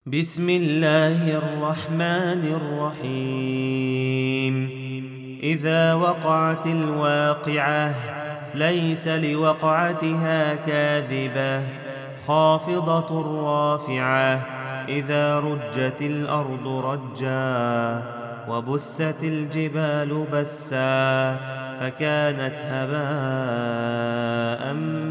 بسم الله الرحمن الرحيم. إذا وقعت الواقعة ليس لوقعتها كاذبة خافضة رافعة. إذا رجت الأرض رجا وبست الجبال بسا فكانت هباء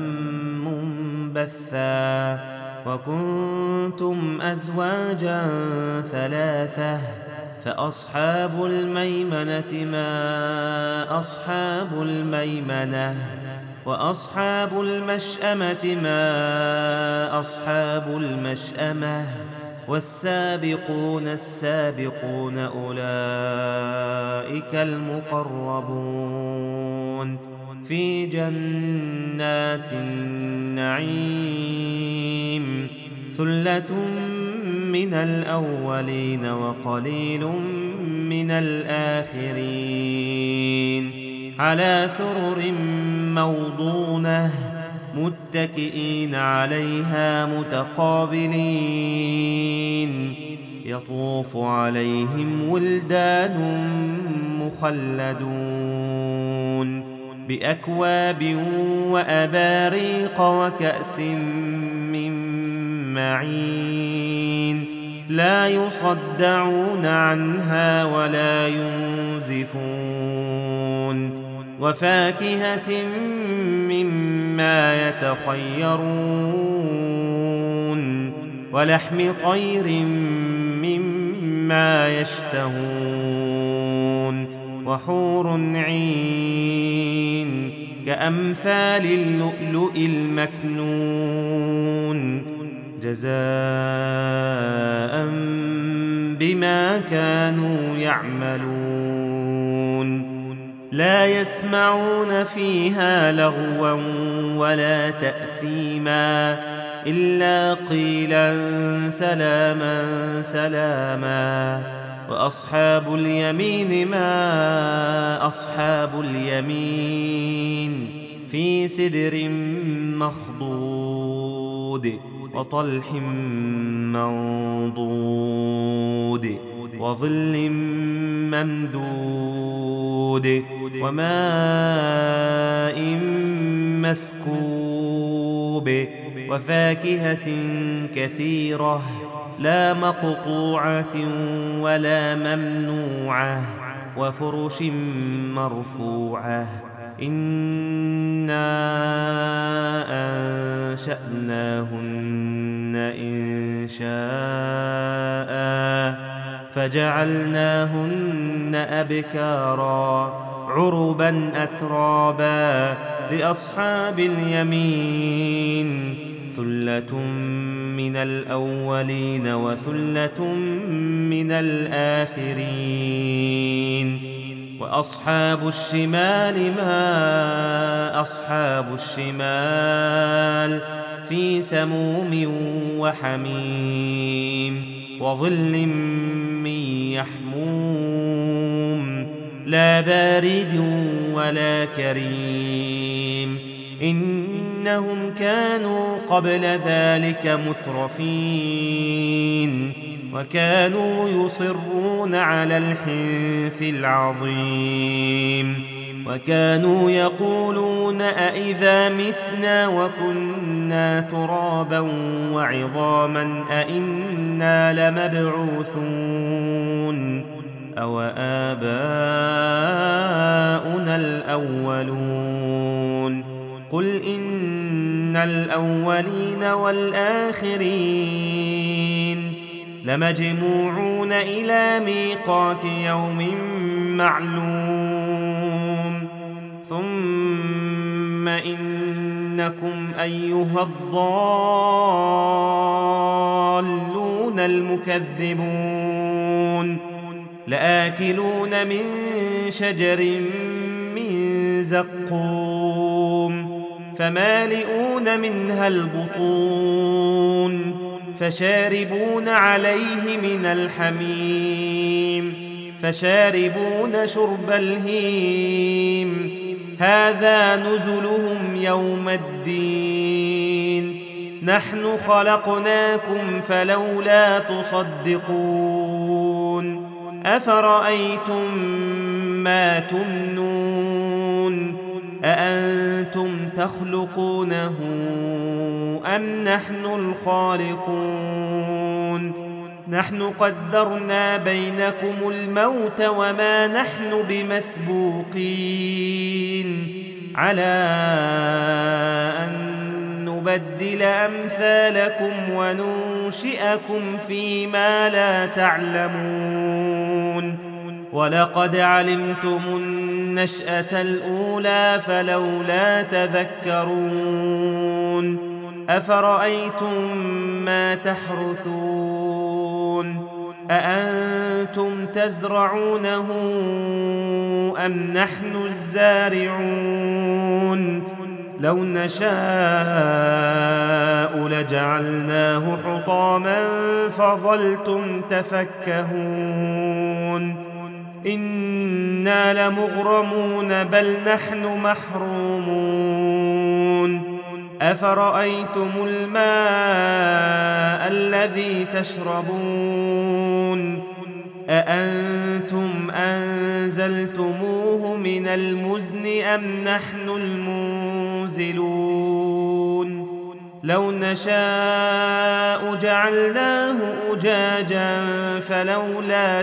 منبثا. وكنتم أزواجا ثلاثة فأصحاب الميمنة ما أصحاب الميمنة وأصحاب المشأمة ما أصحاب المشأمة والسابقون السابقون أولئك المقربون في جنات النعيم. ثلة من الأولين وقليل من الآخرين. على سرر موضونة متكئين عليها متقابلين. يطوف عليهم ولدان مخلدون بأكواب وأباريق وكأس من معين. لا يصدعون عنها ولا ينزفون. وفاكهة مما يتخيرون ولحم طير مما يشتهون. وحور عين كأمثال اللؤلؤ المكنون جزاء بما كانوا يعملون. لا يسمعون فيها لغوا ولا تأثيما إلا قيلا سلاما سلاما. وأصحاب اليمين ما أصحاب اليمين في سدر مخضود وطلح منضود وظل ممدود وماء مسكوب وفاكهة كثيرة لا مقطوعة ولا ممنوعة وفرش مرفوعة. إنا أنشأناهن إنشاء فجعلناهن أبكارا عربا أترابا لأصحاب اليمين. ثلة من الأولين وثلة من الآخرين. وأصحاب الشمال ما أصحاب الشمال في سموم وحميم وظل من يحموم لا بارد ولا كريم. إنهم كانوا قبل ذلك مترفين وكانوا يصرون على الحنث العظيم. وكانوا يقولون أئذا متنا وكنا ترابا وعظاما أئنا لمبعوثون أو آباؤنا الأولون. قل إن الأولين والآخرين لمجموعون إلى ميقات يوم معلوم. ثم إنكم أيها الضالون المكذبون لآكلون من شجر من زقوم فمالئون منها البطون فشاربون عليه من الحميم فشاربون شرب الهيم. هذا نزلهم يوم الدين نحن خلقناكم فلولا تصدقون أفرأيتم ما تمنون أأنتم تخلقونه أم نحن الخالقون نحن قدرنا بينكم الموت وما نحن بمسبوقين على أن نبدل أمثالكم وننشئكم فيما لا تعلمون ولقد علمتم النشأة الأولى فلولا تذكرون أفرأيتم ما تحرثون أأنتم تزرعونه أم نحن الزارعون لو نشاء لجعلناه حطاما فظلتم تفكهون إنا لمغرمون بل نحن محرومون أفرأيتم الماء الذي تشربون أأنتم أنزلتموه من المزن أم نحن المنزلون لو نشاء جعلناه أجاجا فلولا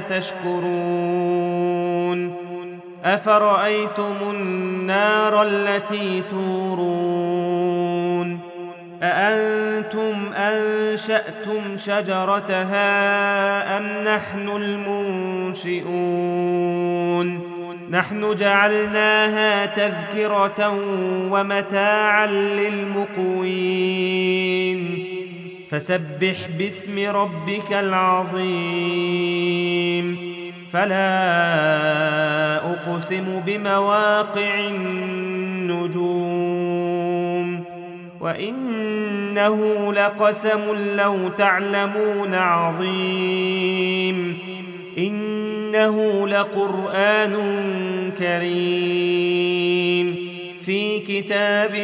تشكرون أفرأيتم النار التي تورون أأنتم أنشأتم شجرتها أم نحن المنشئون نحن جعلناها تذكرة ومتاعا للمقوين فسبح باسم ربك العظيم فلا أقسم بمواقع النجوم وإنه لقسم لو تعلمون عظيم إنه لقرآن كريم في كتاب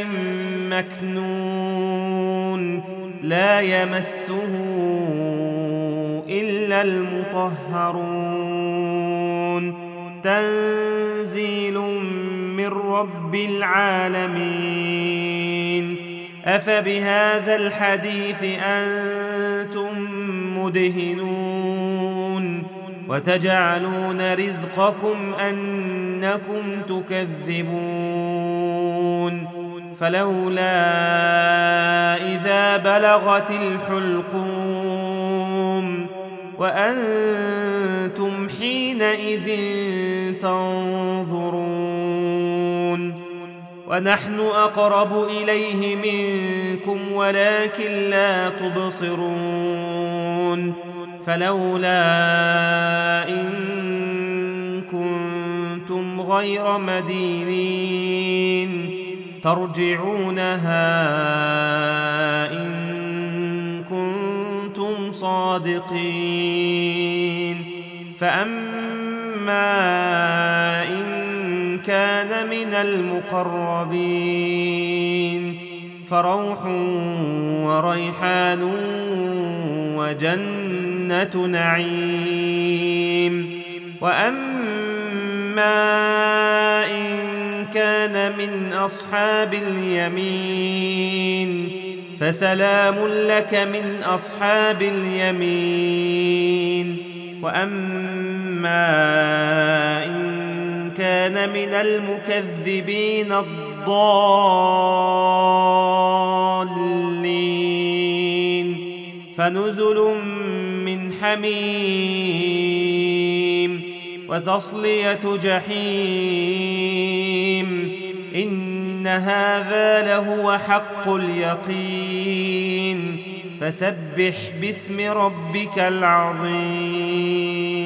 مكنون لا يمسه إلا المطهرون تنزيل من رب العالمين أفبهذا الحديث أنتم مدهنون وتجعلون رزقكم أنكم تكذبون فلولا إذا بلغت الحلقوم وأنتم حينئذ تنظرون ونحن أقرب إليه منكم ولكن لا تبصرون فلولا إن كنتم غير مدينين ترجعونها إن كنتم صادقين فأما إن كان من المقربين فروح وريحان وجنة نعيم وأما إن كان من أصحاب اليمين فسلام لك من أصحاب اليمين وأما إن كان من المكذبين الضالين فنزل من حميم وتصلية جحيم إن هذا لهو حق اليقين فسبح باسم ربك العظيم